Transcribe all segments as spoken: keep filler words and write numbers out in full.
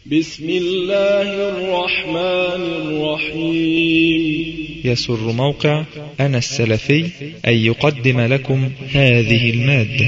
بسم الله الرحمن الرحيم. يسر موقع أنا السلفي أن يقدم لكم هذه المادة.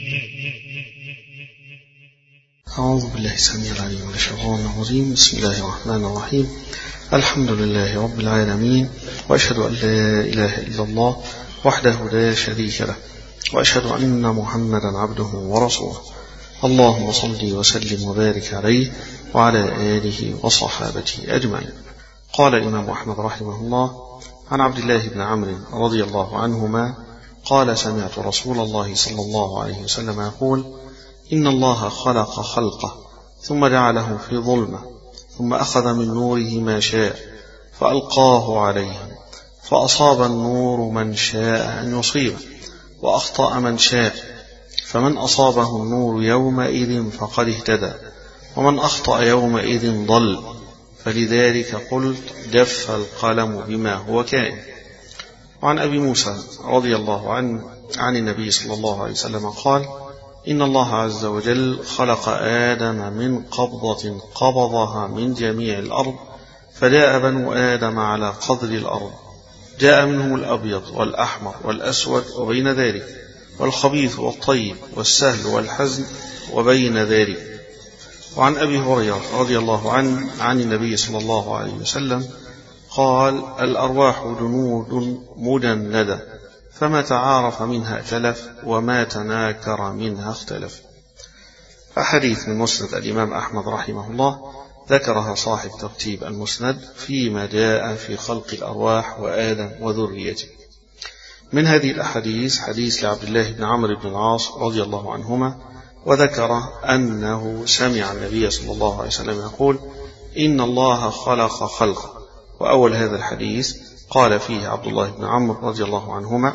أعوذ بالله السميع العليم من الشيطان الرجيم. بسم الله الرحمن الرحيم. الحمد لله رب العالمين، وأشهد أن لا إله إلا الله وحده لا شريك له، وأشهد أن محمدا عبده ورسوله. اللهم صل وسلم وبارك عليه وعلى آله وصحابته أجمعين. قال الإمام أحمد رحمه الله عن عبد الله بن عمرو رضي الله عنهما قال: سمعت رسول الله صلى الله عليه وسلم يقول: إن الله خلق خلقه ثم جعله في ظلمة، ثم أخذ من نوره ما شاء فألقاه عليهم، فأصاب النور من شاء أن يصيبه، وأخطأ من شاء، فمن أصابه النور يومئذ فقد اهتدى، ومن أخطأ يومئذ ضل. فلذلك قلت: جف القلم بما هو كائن. وعن أبي موسى رضي الله عنه عن النبي صلى الله عليه وسلم قال: إن الله عز وجل خلق آدم من قبضة قبضها من جميع الأرض، فجاء بنو آدم على قدر الأرض، جاء منهم الأبيض والأحمر والأسود وبين ذلك، والخبيث والطيب والسهل والحزن وبين ذلك. وعن أبي هريرة رضي الله عنه عن النبي صلى الله عليه وسلم قال: الأرواح جنود مجندة، فما تعارف منها ائتلف، وما تناكر منها اختلف. أحاديث من مسند الإمام أحمد رحمه الله ذكرها صاحب ترتيب المسند فيما جاء في خلق الأرواح وآدم وذريته. من هذه الأحاديث حديث لعبد الله بن عمرو بن العاص رضي الله عنهما، وذكر أنه سمع النبي صلى الله عليه وسلم يقول: إن الله خلق خلقه. وأول هذا الحديث قال فيه عبد الله بن عمرو رضي الله عنهما،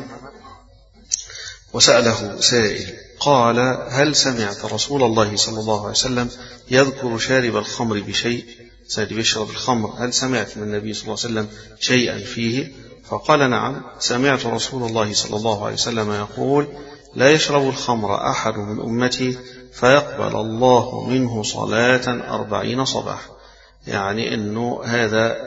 وسأله سائل قال: هل سمعت رسول الله صلى الله عليه وسلم يذكر شارب الخمر بشيء؟ سيد يشرب الخمر، هل سمعت من النبي صلى الله عليه وسلم شيئا فيه؟ فقال: نعم، سمعت رسول الله صلى الله عليه وسلم يقول: لا يشرب الخمر أحد من أمتي فيقبل الله منه صلاة أربعين صباح. يعني أنه هذا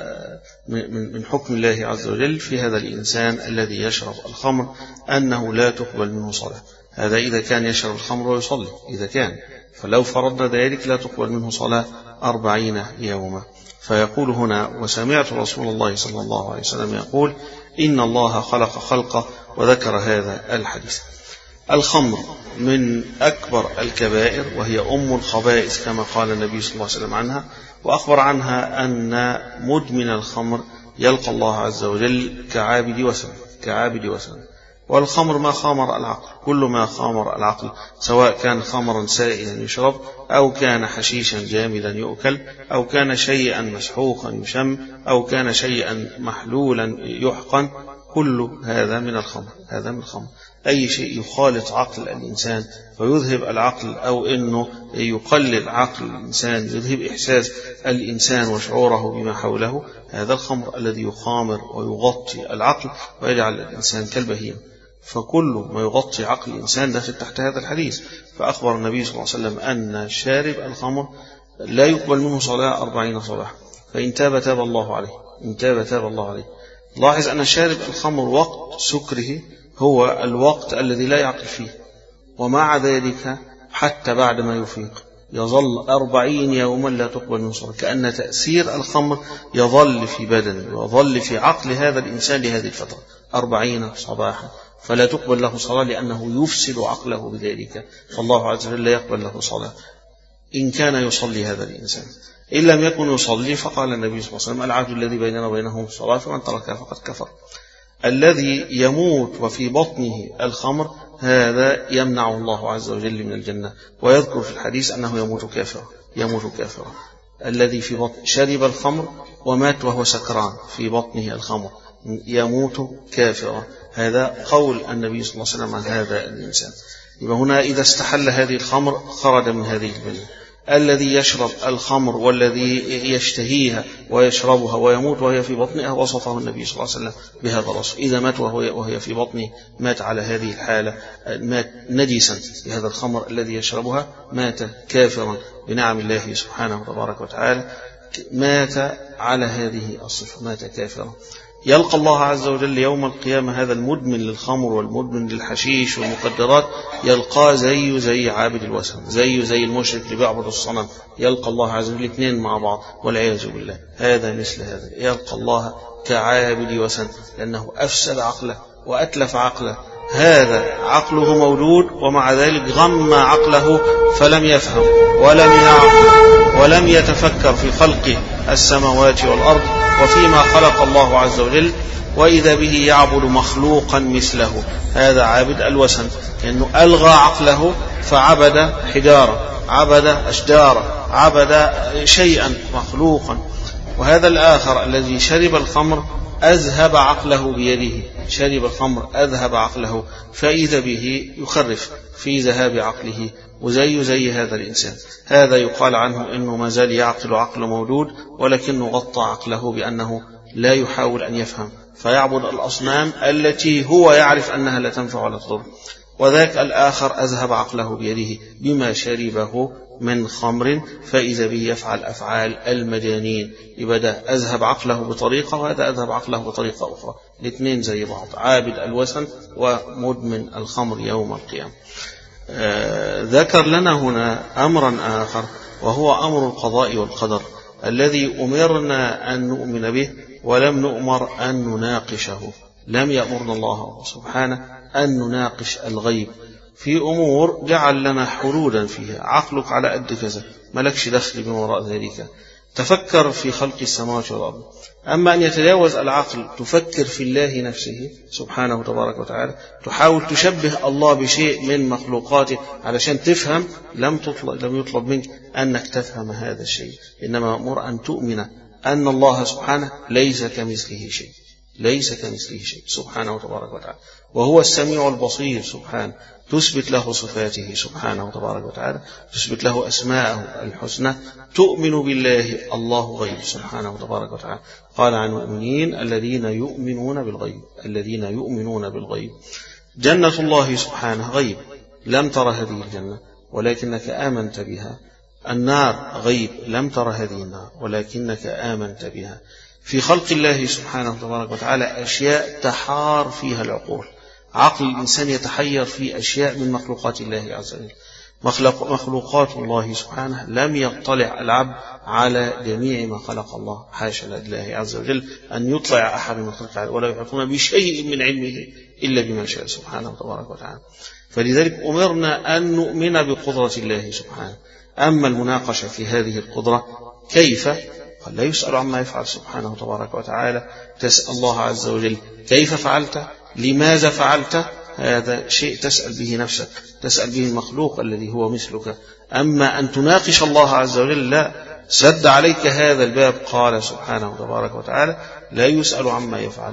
من حكم الله عز وجل في هذا الإنسان الذي يشرب الخمر أنه لا تقبل منه صلاة. هذا إذا كان يشرب الخمر ويصلي، إذا كان، فلو فرضنا ذلك لا تقبل منه صلاة أربعين يوما. فيقول هنا: وسمعت رسول الله صلى الله عليه وسلم يقول: إن الله خلق خلقه، وذكر هذا الحديث. الخمر من أكبر الكبائر، وهي أم الخبائث كما قال النبي صلى الله عليه وسلم عنها، وأخبر عنها أن مدمن الخمر يلقى الله عز وجل كعابد وثن كعابد وثن. والخمر ما خامر العقل، كل ما خامر العقل، سواء كان خمرا سائلا يشرب، أو كان حشيشا جامدا يؤكل، أو كان شيئا مسحوقا يشم، أو كان شيئا محلولا يحقن، كل هذا من الخمر. هذا من الخمر. أي شيء يخالط عقل الإنسان ويذهب العقل، أو أنه يقلل عقل الإنسان، يذهب إحساس الإنسان وشعوره بما حوله، هذا الخمر الذي يخامر ويغطي العقل ويجعل الإنسان كالبهيم. فكل ما يغطي عقل الإنسان داخل تحت هذا الحديث. فأخبر النبي صلى الله عليه وسلم أن شارب الخمر لا يقبل منه صلاة أربعين صباحا، فإن تاب تاب الله عليه، إن تاب تاب الله عليه. لاحظ أن شارب الخمر وقت سكره هو الوقت الذي لا يعقل فيه، ومع ذلك حتى بعد ما يفيق يظل أربعين يوما لا تقبل من صلاة، كأن تأثير الخمر يظل في بدنه ويظل في عقل هذا الإنسان لهذه الفترة أربعين صباحا، فلا تقبل له صلاة لأنه يفسد عقله بذلك، فالله عز وجل لا يقبل له صلاة إن كان يصلي هذا الإنسان. إن لم يكن يصلي فقال النبي صلى الله عليه وسلم: العهد الذي بيننا وبينهم الصلاة، فمن تركها فقد كفر. الذي يموت وفي بطنه الخمر هذا يمنعه الله عز وجل من الجنة، ويذكر في الحديث أنه يموت كافرا يموت كافرا. الذي في بطن شرب الخمر ومات وهو سكران في بطنه الخمر يموت كافرا. هذا قول النبي صلى الله عليه وسلم عن هذا الإنسان. يبقى هنا إذا استحل هذه الخمر خرج من هذه الملة. الذي يشرب الخمر والذي يشتهيها ويشربها ويموت وهي في بطنها وصفه النبي صلى الله عليه وسلم بهذا الوصف. إذا مات وهي في بطنه مات على هذه الحالة، مات نجسا بهذا الخمر الذي يشربها، مات كافرا بنعم الله سبحانه وتبارك وتعالى، مات على هذه الصفة، مات كافرا. يلقى الله عز وجل يوم القيامة هذا المدمن للخمر والمدمن للحشيش والمقدرات، يلقى زيه زي عابد الوثن، زيه زي المشرك اللي بيعبد الصنم، يلقى الله عز وجل الاثنين مع بعض والعياذ بالله. هذا مثل هذا، يلقى الله كعابد وثن لأنه أفسد عقله وأتلف عقله. هذا عقله موجود ومع ذلك غم عقله فلم يفهم ولم يعقل ولم يتفكر في خلق السماوات والأرض وفيما خلق الله عز وجل، وإذا به يعبد مخلوقا مثله. هذا عابد الوثن لأنه ألغى عقله فعبد حجارة، عبد أشجار، عبد شيئا مخلوقا. وهذا الآخر الذي شرب الخمر أذهب عقله بيده، شرب الخمر أذهب عقله، فإذا به يخرف في ذهاب عقله، وزي زي هذا الإنسان. هذا يقال عنه إنه ما زال يعقل عقل موجود، ولكنه غطى عقله بأنه لا يحاول أن يفهم، فيعبد الأصنام التي هو يعرف أنها لا تنفع ولا تضر. وذاك الآخر أذهب عقله بيده بما شربه من خمر، فإذا به يفعل أفعال المجانين. يبدأ أذهب عقله بطريقة وهذا أذهب عقله بطريقة أخرى، الاثنين زي بعض، عابد الوثن ومدمن الخمر يوم القيامة. آه ذكر لنا هنا أمرا آخر، وهو أمر القضاء والقدر الذي أمرنا أن نؤمن به ولم نؤمر أن نناقشه. لم يأمرنا الله سبحانه أن نناقش الغيب في أمور جعل لنا حدودا فيها. عقلك على قد كذا، ملكش دخل من وراء ذلك، تفكر في خلق السماوات والأرض. أما أن يتجاوز العقل تفكر في الله نفسه سبحانه تبارك وتعالى، تحاول تشبه الله بشيء من مخلوقاته علشان تفهم، لم تطلب لم يطلب منك أنك تفهم هذا الشيء، إنما أمر أن تؤمن أن الله سبحانه ليس كمثله شيء، ليس كمثله شيء سبحانه تبارك وتعالى، وهو السميع البصير سبحانه. تثبت له صفاته سبحانه تبارك وتعالى، تثبت له أسماءه الحسنى، تؤمن بالله الله غيب سبحانه تبارك وتعالى. قال عن المؤمنين الذين يؤمنون بالغيب، الذين يؤمنون بالغيب. جنة الله سبحانه غيب، لم تر هذه الجنة ولكنك آمنت بها. النار غيب، لم تر هذه النار ولكنك آمنت بها. في خلق الله سبحانه تبارك وتعالى أشياء تحار فيها العقول، عقل الإنسان يتحير في أشياء من مخلوقات الله عز وجل. مخلوق مخلوقات الله سبحانه لم يطلع العبد على جميع ما خلق الله، حاشا لله عز وجل أن يطلع أحد من خلقه، ولا يحيطون بشيء من علمه إلا بما شاء سبحانه تبارك وتعالى. فلذلك أمرنا أن نؤمن بقدرة الله سبحانه. أما المناقشة في هذه القدرة كيف؟ قال لا يسأل عما يفعل سبحانه تبارك وتعالى. تسأل الله عز وجل كيف فعلت، لماذا فعلت، هذا شيء تسأل به نفسك، تسأل به المخلوق الذي هو مثلك. أما أن تناقش الله عز وجل لا، سد عليك هذا الباب. قال سبحانه تبارك وتعالى لا يسأل عما يفعل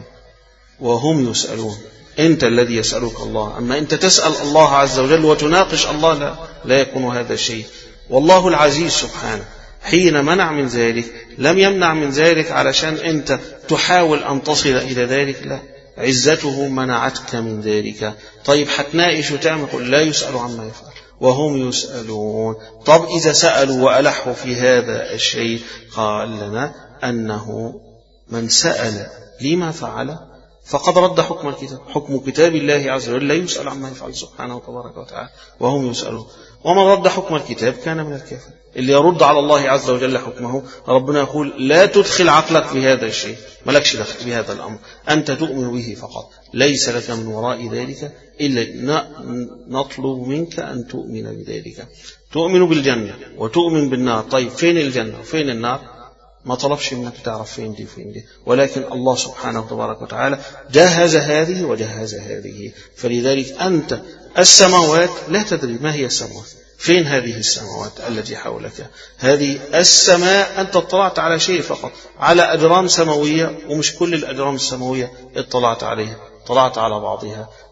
وهم يسألون. أنت الذي يسألك الله، أما أنت تسأل الله عز وجل وتناقش الله لا, لا يكون هذا الشيء. والله العزيز سبحانه حين منع من ذلك لم يمنع من ذلك علشان أنت تحاول أن تصل إلى ذلك، لا، عزته منعتك من ذلك. طيب هتناقش وتعمل، قل لا يسأل عما يفعل وهم يسألون. طب إذا سألوا وألحوا في هذا الشيء، قال لنا أنه من سأل لما فعل فقد رد حكم الكتاب. حكم كتاب الله عز وجل لا يسأل عما يفعل سبحانه تبارك وتعالى وهم يسألون. ومن رد حكم الكتاب كان من الكافر. اللي يرد على الله عز وجل حكمه، ربنا يقول لا تدخل عقلك في هذا الشيء، ملكش دخل بهذا الأمر، أنت تؤمن به فقط، ليس لك من وراء ذلك إلا نطلب منك أن تؤمن بذلك. تؤمن بالجنة وتؤمن بالنار. طيب فين الجنة وفين النار؟ ما طلبش منك تعرف فين دي فين دي، ولكن الله سبحانه تبارك وتعالى جهز هذه وجهز هذه. فلذلك أنت السماوات لا تدري ما هي السماوات، فين هذه السماوات التي حولك؟ هذه السماء أنت اطلعت على شيء فقط، على أجرام سماوية، ومش كل الأجرام السماوية اطلعت عليها، اطلعت على بعضها.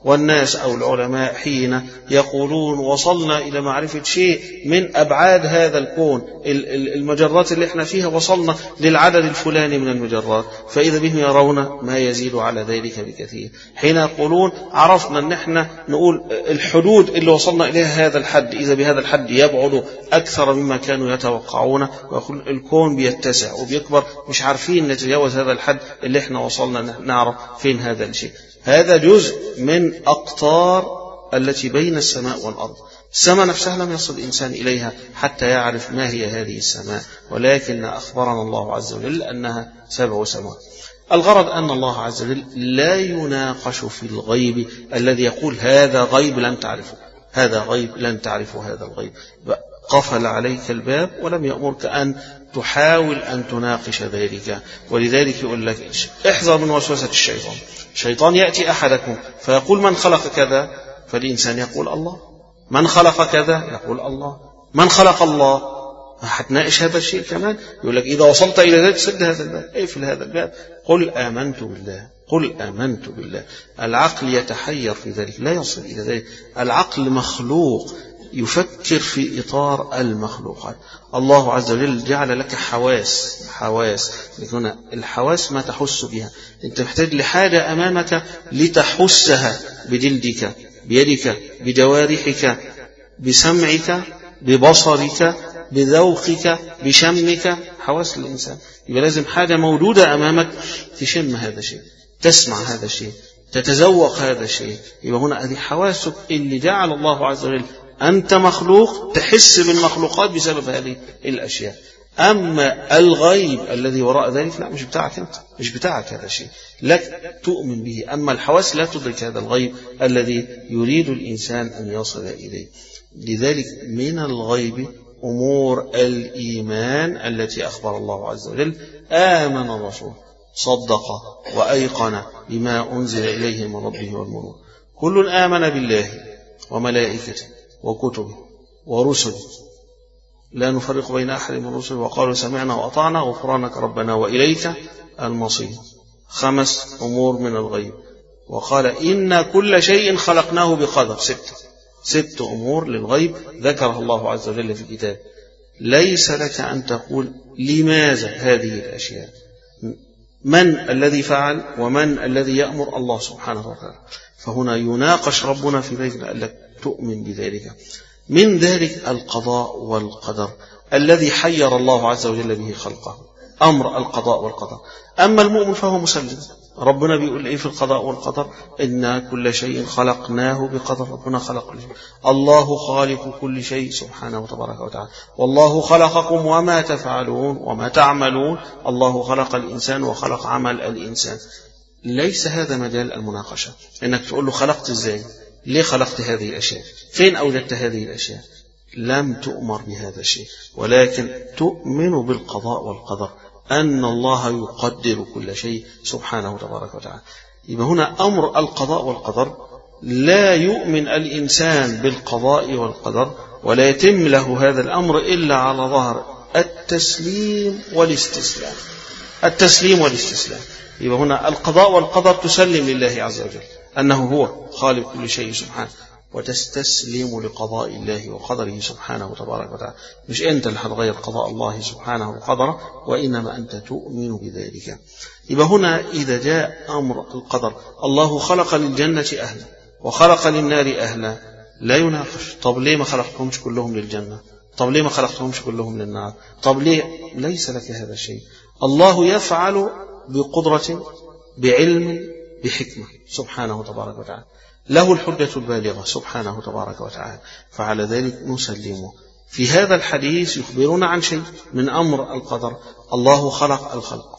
والناس أو العلماء حين يقولون وصلنا إلى معرفة شيء من أبعاد هذا الكون، المجرات اللي احنا فيها وصلنا للعدد الفلاني من المجرات، فإذا بهم يرون ما يزيد على ذلك بكثير. حين يقولون عرفنا أن احنا نقول الحدود اللي وصلنا إليها هذا الحد، إذا بهذا الحد يبعد أكثر مما كانوا يتوقعون، ويقول الكون بيتسع وبيكبر، مش عارفين نتجاوز هذا الحد اللي احنا وصلنا نعرف فين هذا الشيء. هذا جزء من أقطار التي بين السماء والأرض. السماء نفسها لم يصل الإنسان إليها حتى يعرف ما هي هذه السماء، ولكن أخبرنا الله عز وجل أنها سبع سماوات. الغرض أن الله عز وجل لا يناقش في الغيب الذي يقول هذا غيب لن تعرفه، هذا غيب لن تعرفه، هذا الغيب. قفل عليك الباب ولم يأمرك أن تحاول أن تناقش ذلك. ولذلك يقول لك احذر من وسوسة الشيطان. الشيطان يأتي أحدكم فيقول من خلق كذا، فالإنسان يقول الله. من خلق كذا يقول الله. من خلق الله، هتناقش هذا الشيء كمان. يقول لك إذا وصلت إلى ذلك سد هذا الباب، اقفل هذا الباب، قل آمنت بالله، قل آمنت بالله. العقل يتحير في ذلك، لا يصل إلى ذلك. العقل مخلوق يفكر في إطار المخلوقات. الله عز وجل جعل لك حواس، حواس هنا الحواس ما تحس بها. أنت محتاج لحاجة أمامك لتحسها بجلدك، بيدك، بجوارحك، بسمعك، ببصرك، بذوقك، بشمك. حواس الإنسان يبقى لازم حاجة موجودة أمامك تشم هذا الشيء، تسمع هذا الشيء، تتذوق هذا الشيء. يبقى هنا هذه حواسك اللي جعل الله عز وجل. أنت مخلوق تحس بالمخلوقات بسبب هذه الأشياء. أما الغيب الذي وراء ذلك لا، مش بتاعك أنت، مش بتاعك هذا الشيء، لك تؤمن به. أما الحواس لا تدرك هذا الغيب الذي يريد الإنسان أن يصل إليه. لذلك من الغيب أمور الإيمان التي أخبر الله عز وجل. آمن الرسول صدق وأيقن بما أنزل إليه من ربه والمؤمنون كل آمن بالله وملائكته وكتبه ورسله لا نفرق بين أحد من رسله وقالوا سمعنا وأطعنا غفرانك ربنا وإليك المصير. خمس أمور من الغيب. وقال إن كل شيء خلقناه بقدر. ست ست أمور للغيب ذكرها الله عز وجل في كتابه. ليس لك أن تقول لماذا هذه الأشياء، من الذي فعل ومن الذي يأمر، الله سبحانه وتعالى. فهنا يناقش ربنا في ذلك لأنك تؤمن بذلك. من ذلك القضاء والقدر الذي حير الله عز وجل به خلقه، أمر القضاء والقدر. أما المؤمن فهو مسلم. ربنا بيقول إيه في القضاء والقدر؟ إن كل شيء خلقناه بقدر. ربنا خلق كل شيء، الله خالق كل شيء سبحانه وتبارك وتعالى. والله خلقكم وما تفعلون وما تعملون. الله خلق الإنسان وخلق عمل الإنسان. ليس هذا مجال المناقشة، إنك تقول له خلقت إزاي، ليه خلقت هذه الأشياء، فين أوجدت هذه الأشياء. لم تؤمر بهذا الشيء، ولكن تؤمن بالقضاء والقدر، أن الله يقدر كل شيء سبحانه وتبارك وتعالى. يبقى هنا أمر القضاء والقدر لا يؤمن الإنسان بالقضاء والقدر ولا يتم له هذا الأمر إلا على ظهر التسليم والاستسلام. التسليم والاستسلام. يبقى هنا القضاء والقدر تسلم لله عز وجل أنه هو خالق كل شيء سبحانه، وتستسلم لقضاء الله وقدره سبحانه وتبارك وتعالى. مش أنت اللي هتغير قضاء الله سبحانه وقدره، وإنما أنت تؤمن بذلك. يبقى هنا إذا جاء أمر القدر، الله خلق للجنة أهلا وخلق للنار أهلا، لا يناقش. طب ليه ما خلقتهمش كلهم للجنة؟ طب ليه ما خلقتهمش كلهم للنار؟ طب ليه؟ ليس لك هذا الشيء. الله يفعل بقدرة، بعلم، بحكمة سبحانه وتبارك وتعالى. له الحجة البالغة سبحانه تبارك وتعالى. فعلى ذلك نسلمه. في هذا الحديث يخبرون عن شيء من أمر القدر. الله خلق الخلق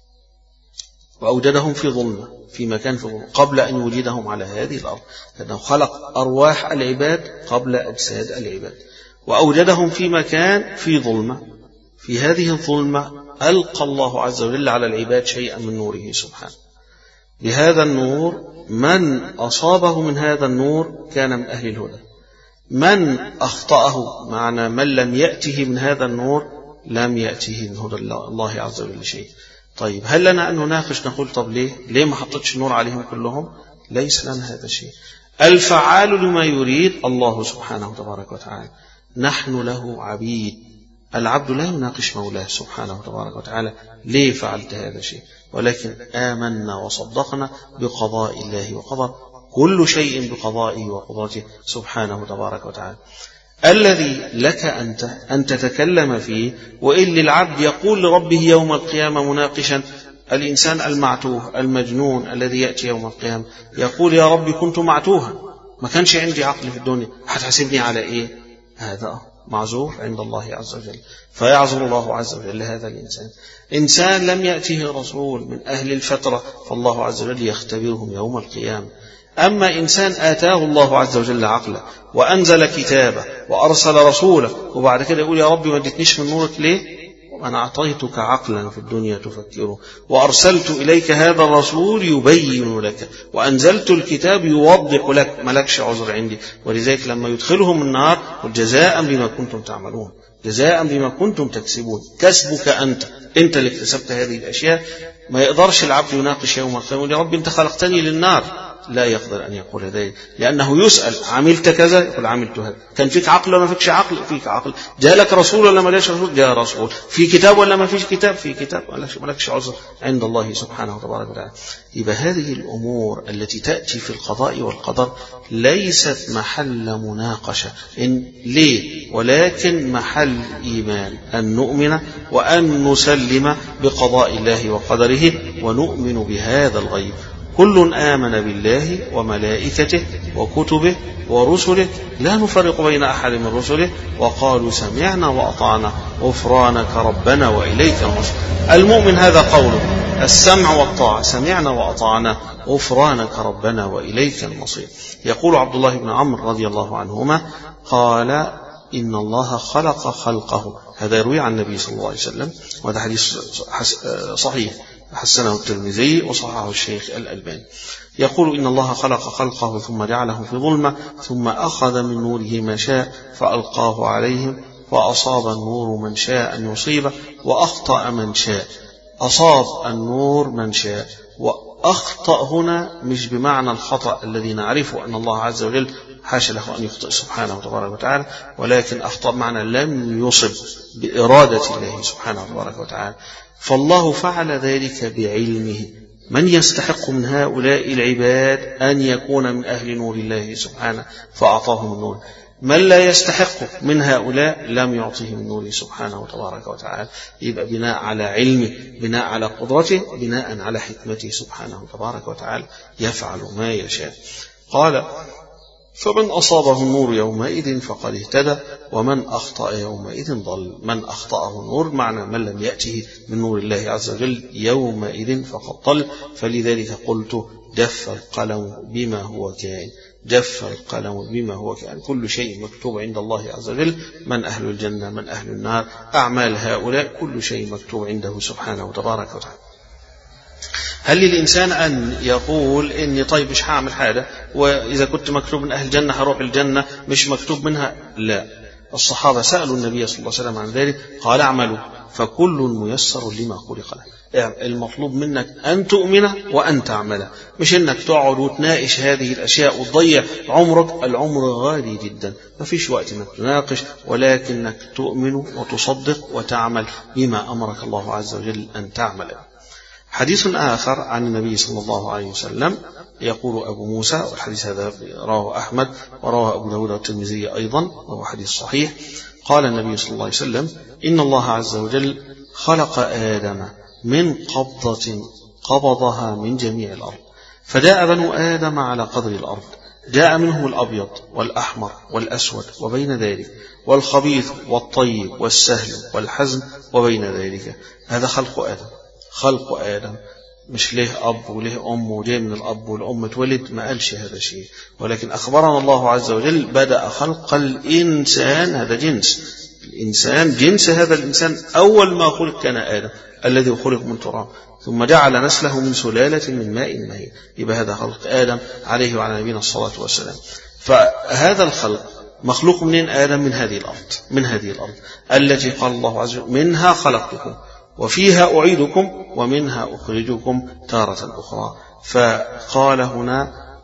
وأوجدهم في ظلمة، في مكان في ظلمة، قبل أن يوجدهم على هذه الأرض، لأنه خلق أرواح العباد قبل أجساد العباد، وأوجدهم في مكان في ظلمة. في هذه الظلمة ألقى الله عز وجل على العباد شيئا من نوره سبحانه. بهذا النور من أصابه من هذا النور كان من أهل الهدى، من أخطأه معنى من لم يأته من هذا النور لم يأته من هدى الله عز وجل شيء. طيب هل لنا أن نناقش نقول طب ليه ليه ما حطتش النور عليهم كلهم؟ ليس لنا هذا الشيء. الفعال لما يريد الله سبحانه تبارك وتعالى، نحن له عبيد. العبد لا يناقش مولاه سبحانه تبارك وتعالى ليه فعلت هذا الشيء، ولكن آمنا وصدقنا بقضاء الله وقدر، كل شيء بقضائه وقدرته سبحانه تبارك وتعالى. الذي لك أنت أن تتكلم فيه، وإن للعبد يقول لربه يوم القيامة مناقشا، الإنسان المعتوه المجنون الذي يأتي يوم القيامة يقول يا ربي كنت معتوها، ما كانش عندي عقل في الدنيا، هتحاسبني على إيه؟ هذا معذور عند الله عز وجل، فيعذر الله عز وجل هذا الإنسان. إنسان لم يأته رسول من أهل الفترة فالله عز وجل يختبرهم يوم القيامة. أما إنسان آتاه الله عز وجل عقله وأنزل كتابه وأرسل رسوله، وبعد كده يقول يا ربي ما اديتنيش من نورك ليه؟ أنا أعطيتك عقلا في الدنيا تفكره، وأرسلت إليك هذا الرسول يبين لك، وأنزلت الكتاب يوضح لك، ملكش عذر عندي. ولذلك لما يدخلهم النار جزاء بما كنتم تعملون، جزاء بما كنتم تكسبون، كسبك أنت، أنت اللي اكتسبت هذه الأشياء. ما يقدرش العبد يناقش يوم القيامة يا ربي أنت خلقتني للنار، لا يقدر أن يقول ذلك، لأنه يسأل عملت كذا يقول عملت هذا، كان فيك عقل ولا ما فيكش عقل؟ فيك عقل. جاء لك رسول ولا ما جاءش رسول؟ جاء رسول. في كتاب ولا ما فيش كتاب؟ في كتاب. ما لكش عذر عند الله سبحانه وتبارك وتعالى. يبقى هذه الأمور التي تأتي في القضاء والقدر ليست محل مناقشة إن ليه، ولكن محل إيمان، أن نؤمن وأن نسلم بقضاء الله وقدره ونؤمن بهذا الغيب. كل آمن بالله وملائكته وكتبه ورسله لا نفرق بين أحد من رسله وقالوا سمعنا وأطعنا غفرانك ربنا وإليك المصير. المؤمن هذا قوله السمع والطاعة، سمعنا وأطعنا غفرانك ربنا وإليك المصير. يقول عبد الله بن عمرو رضي الله عنهما قال إن الله خلق خلقه، هذا يروي عن النبي صلى الله عليه وسلم، وهذا حديث صحيح حسنه الترمذي وصححه الشيخ الألباني. يقول إن الله خلق خلقه ثم جعله في ظلمة ثم أخذ من نوره ما شاء فألقاه عليهم، وأصاب النور من شاء أن يصيبه وأخطأ من شاء. أصاب النور من شاء، وأخطأ هنا مش بمعنى الخطأ الذي نعرفه أن الله عز وجل حاشا له أن يخطئ سبحانه وتبارك وتعالى، ولكن أخطأ معنى لم يصب بإرادة الله سبحانه وتبارك وتعالى. فالله فعل ذلك بعلمه. من يستحق من هؤلاء العباد أن يكون من أهل نور الله سبحانه فأعطاهم النور؟ من لا يستحق من هؤلاء لم يعطيه من نوره سبحانه وتبارك وتعالى. يبقى بناء على علمه، بناء على قدرته، بناء على حكمته سبحانه وتبارك وتعالى يفعل ما يشاء. قال فمن أصابه النور يومئذ فقد اهتدى ومن أخطأ يومئذ ضل. من أخطأه النور معنى من لم يأته من نور الله عز وجل يومئذ فقد ضل. فلذلك قلت جف القلم بما هو كائن، جف القلم بما هو كائن، كل شيء مكتوب عند الله عز وجل، من أهل الجنة من أهل النار، أعمال هؤلاء كل شيء مكتوب عنده سبحانه وتبارك وتعالى. هل للإنسان أن يقول إني طيب مش هعمل حاجة، وإذا كنت مكتوب من أهل الجنة هروح الجنة، مش مكتوب منها؟ لا. الصحابة سألوا النبي صلى الله عليه وسلم عن ذلك قال اعملوا فكل ميسر لما خلق له. المطلوب منك أن تؤمن وأن تعمل، مش إنك تقعد وتناقش هذه الأشياء وتضيع عمرك. العمر غالي جدا، ما فيش وقت إنك تناقش، ولكنك تؤمن وتصدق وتعمل بما أمرك الله عز وجل أن تعمل. حديث آخر عن النبي صلى الله عليه وسلم يقول أبو موسى، والحديث هذا رواه أحمد ورواه أبو داود والترمذي أيضا وهو حديث صحيح. قال النبي صلى الله عليه وسلم إن الله عز وجل خلق آدم من قبضة قبضها من جميع الأرض، فجاء بنو آدم على قدر الأرض، جاء منهم الأبيض والأحمر والأسود وبين ذلك، والخبيث والطيب والسهل والحزن وبين ذلك. هذا خلق آدم. خلق آدم مش له أب وله أم وجاء من الأب والأم اتولد، ما قالش هذا شيء، ولكن أخبرنا الله عز وجل بدأ خلق الإنسان. هذا جنس الإنسان، جنس هذا الإنسان أول ما خلق كان آدم الذي خلق من تراب، ثم جعل نسله من سلالة من ماء مهين. يبقى هذا خلق آدم عليه وعلى نبينا الصلاة والسلام. فهذا الخلق مخلوق منين؟ آدم من هذه الأرض، من هذه الأرض التي قال الله عز وجل منها خلقتكم وفيها أعيدكم ومنها أخرجكم تارة أخرى. فقال هنا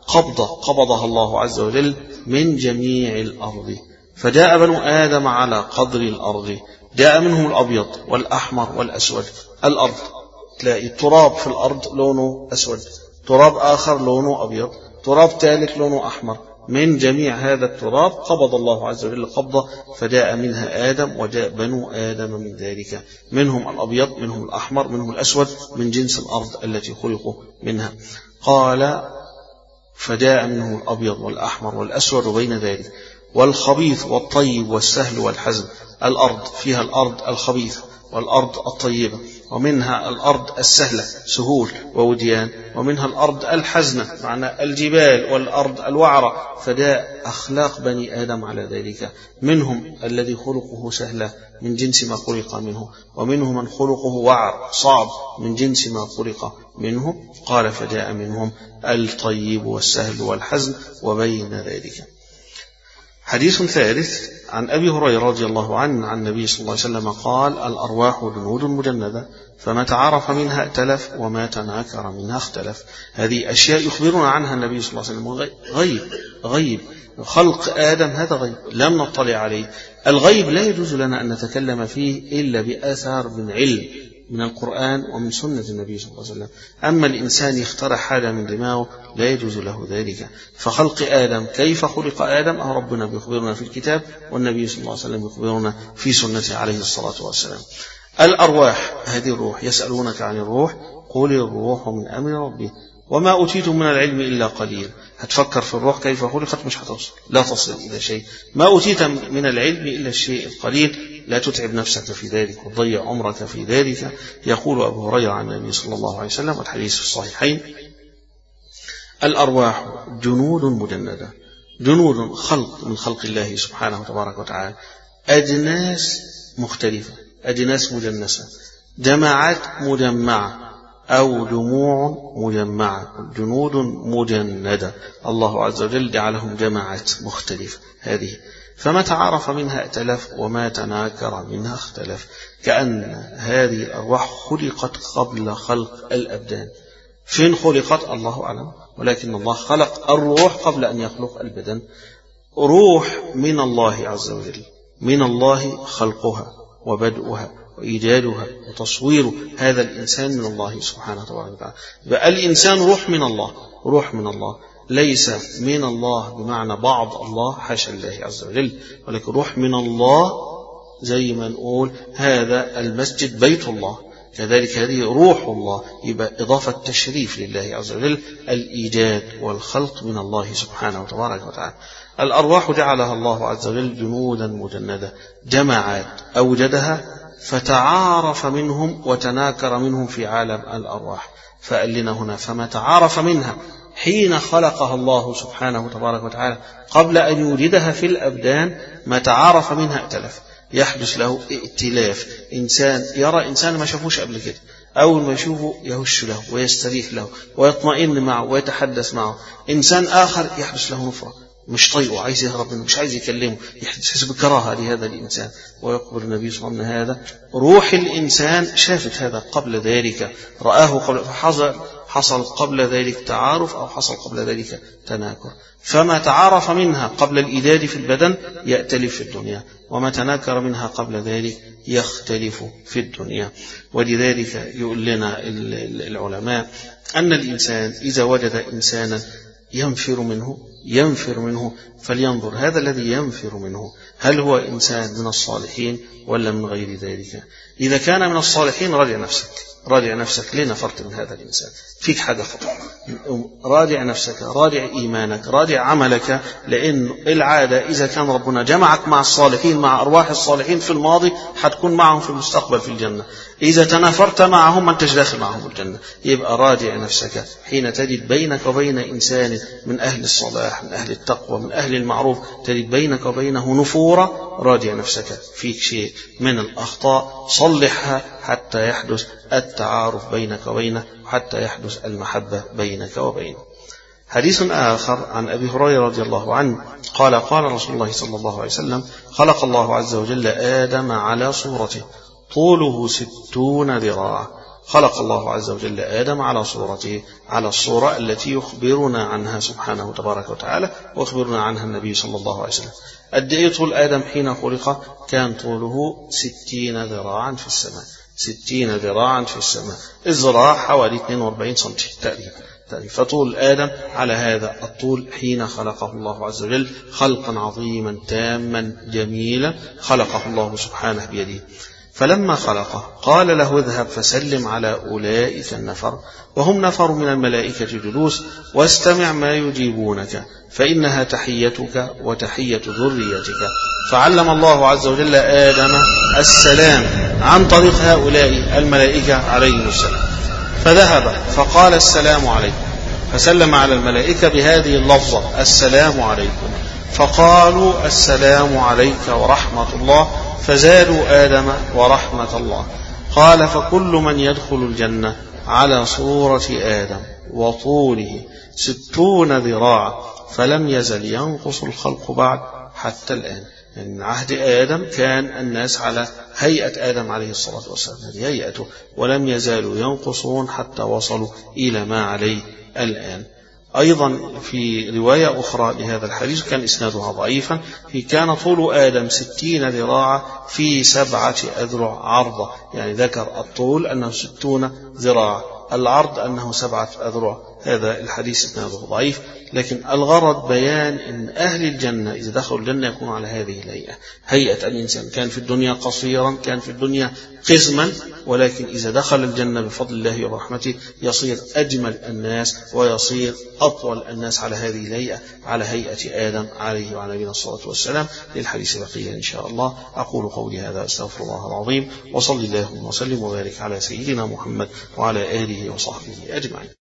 قبضة قبضها الله عز وجل من جميع الأرض، فجاء بنو آدم على قدر الأرض، جاء منهم الأبيض والأحمر والأسود. الأرض تلاقي تراب في الأرض لونه أسود، تراب آخر لونه أبيض، تراب ثالث لونه أحمر. من جميع هذا التراب قبض الله عز وجل قبضة، فجاء منها آدم وجاء بنو آدم من ذلك، منهم الأبيض منهم الأحمر منهم الأسود، من جنس الأرض التي خلقوا منها. قال فجاء منهم الأبيض والأحمر والأسود وبين ذلك، والخبيث والطيب والسهل والحزن. الأرض فيها الأرض الخبيثة والأرض الطيبة، ومنها الأرض السهلة سهول ووديان، ومنها الأرض الحزنة معنى الجبال والأرض الوعرة. فجاء أخلاق بني آدم على ذلك، منهم الذي خلقه سهلة من جنس ما خلق منه، ومنهم من خلقه وعر صعب من جنس ما خلق منه. قال فجاء منهم الطيب والسهل والحزن وبين ذلك. حديث ثالث عن أبي هريرة رضي الله عنه عن النبي صلى الله عليه وسلم قال الأرواح جنود مجندة، فما تعارف منها ائتلف وما تناكر منها اختلف. هذه أشياء يخبرنا عنها النبي صلى الله عليه وسلم، غيب غيب خلق آدم هذا غيب لم نطلع عليه. الغيب لا يجوز لنا أن نتكلم فيه إلا بأثار من علم من القرآن ومن سنة النبي صلى الله عليه وسلم. أما الإنسان يخترع حاجة من دماغه لا يجوز له ذلك. فخلق آدم كيف خلق آدم أو ربنا بيخبرنا في الكتاب، والنبي صلى الله عليه وسلم يخبرنا في سنته عليه الصلاة والسلام. الأرواح هذه الروح، يسألونك عن الروح قل الروح من أمر ربي وما أوتيتم من العلم إلا قليل. هتفكر في الروح كيف خلقت مش هتصل، لا تصل إلى شيء. ما أوتيت من العلم إلا الشيء القليل، لا تتعب نفسك في ذلك وتضيع عمرك في ذلك. يقول أبو هريرة عن النبي صلى الله عليه وسلم والحديث في الصحيحين الأرواح جنود مجندة، جنود خلق من خلق الله سبحانه وتبارك وتعالى، أجناس مختلفة، أجناس مجنسة، جماعات مجمعة أو جموع مجمعة، جنود مجندة. الله عز وجل جعلهم جماعات مختلفة هذه. فما تعارف منها ائتلف وما تناكر منها اختلف. كأن هذه الأرواح خلقت قبل خلق الأبدان. فين خلقت الله أعلم، ولكن الله خلق الروح قبل أن يخلق البدن. روح من الله عز وجل، من الله خلقها وبدؤها وإيجادها وتصوير هذا الإنسان من الله سبحانه وتعالى. بقى الإنسان روح من الله، روح من الله ليس من الله بمعنى بعض الله حاشا الله عز وجل، ولكن روح من الله زي ما نقول هذا المسجد بيت الله، كذلك هذه روح الله. يبقى إضافة تشريف لله عز وجل، الإيجاد والخلق من الله سبحانه وتبارك وتعالى. الأرواح جعلها الله عز وجل جنودا مجندة، جماعات أوجدها فتعارف منهم وتناكر منهم في عالم الأرواح. فقال لنا هنا فما تعارف منها حين خلقها الله سبحانه وتبارك وتعالى قبل أن يوجدها في الأبدان، ما تعارف منها ائتلف، يحدث له ائتلاف. إنسان يرى إنسان ما شافوش قبل كده، أول ما يشوفه يهش له ويستريح له ويطمئن معه ويتحدث معه. إنسان آخر يحدث له نفرة، مش طيقه، عايز يهرب منه، مش عايز يكلمه، يحس بكراهة لهذا الإنسان. ويقول النبي صلى الله عليه وسلم هذا روح الإنسان شافت هذا قبل ذلك، رآه قبل، فحصل حصل قبل ذلك تعارف أو حصل قبل ذلك تناكر. فما تعارف منها قبل الإيجاد في البدن يأتلف في الدنيا، وما تناكر منها قبل ذلك يختلف في الدنيا. ولذلك يقول لنا العلماء أن الإنسان إذا وجد إنسانا ينفر منه ينفر منه فلينظر هذا الذي ينفر منه هل هو إنسان من الصالحين ولا من غير ذلك. إذا كان من الصالحين راجع نفسك، راجع نفسك ليه نفرت من هذا الإنسان، فيك حاجة خطأ، راجع نفسك، راجع إيمانك، راجع عملك. لأن العادة إذا كان ربنا جمعك مع الصالحين، مع أرواح الصالحين في الماضي، حتكون معهم في المستقبل في الجنة. إذا تنافرت معهم ما أنتش داخل معهم الجنة. يبقى راجع نفسك حين تجد بينك وبين إنسان من أهل الصلاح، من أهل التقوى، من أهل المعروف، تجد بينك وبينه نفورة، راجع نفسك، فيك شيء من الأخطاء، صلحها حتى يحدث التعارف بينك وبينه، حتى يحدث المحبة بينك وبينه. حديث آخر عن أبي هريرة رضي الله عنه قال قال رسول الله صلى الله عليه وسلم خلق الله عز وجل آدم على صورته طوله ستون ذراع خلق الله عز وجل آدم على صورته، على الصورة التي يخبرنا عنها سبحانه تبارك وتعالى ويخبرنا عنها النبي صلى الله عليه وسلم. قد ايه طول آدم حين خلق؟ كان طوله ستين ذراعا في السماء، ستين ذراعا في السماء، الذراع حوالي اثنين وأربعين سنتي تقريبا. فطول آدم على هذا الطول حين خلقه الله عز وجل خلقا عظيما تاما جميلا خلقه الله سبحانه بيده. فلما خلقه قال له اذهب فسلم على أولئك النفر، وهم نفر من الملائكة جلوس، واستمع ما يجيبونك فإنها تحيتك وتحية ذريتك. فعلم الله عز وجل آدم السلام عن طريق هؤلاء الملائكة عليهم السلام، فذهب فقال السلام عليكم، فسلم على الملائكة بهذه اللفظة السلام عليكم، فقالوا السلام عليك ورحمة الله، فزادوا آدم ورحمة الله. قال فكل من يدخل الجنة على صورة آدم وطوله ستون ذراعا فلم يزل ينقص الخلق بعد حتى الآن. يعني من عهد آدم كان الناس على هيئة آدم عليه الصلاة والسلام، هذه هيئته، ولم يزالوا ينقصون حتى وصلوا إلى ما عليه الآن. أيضا في رواية أخرى لهذا الحديث كان إسنادها ضعيفا، في كان طول آدم ستين ذراعا في سبعة أذرع عرضة، يعني ذكر الطول أنه ستون ذراع، العرض أنه سبعة أذرع. هذا الحديث إسناده ضعيف، لكن الغرض بيان أن أهل الجنة إذا دخلوا الجنة يكونوا على هذه الهيئة، هيئة الإنسان كان في الدنيا قصيرا، كان في الدنيا قزما، ولكن إذا دخل الجنة بفضل الله ورحمته يصير أجمل الناس ويصير أطول الناس على هذه الهيئة، على هيئة آدم عليه وعلى نبينا الصلاة والسلام. للحديث بقية إن شاء الله. أقول قولي هذا أستغفر الله العظيم، وصلي اللهم وسلم وبارك على سيدنا محمد وعلى آله وصحبه أجمعين.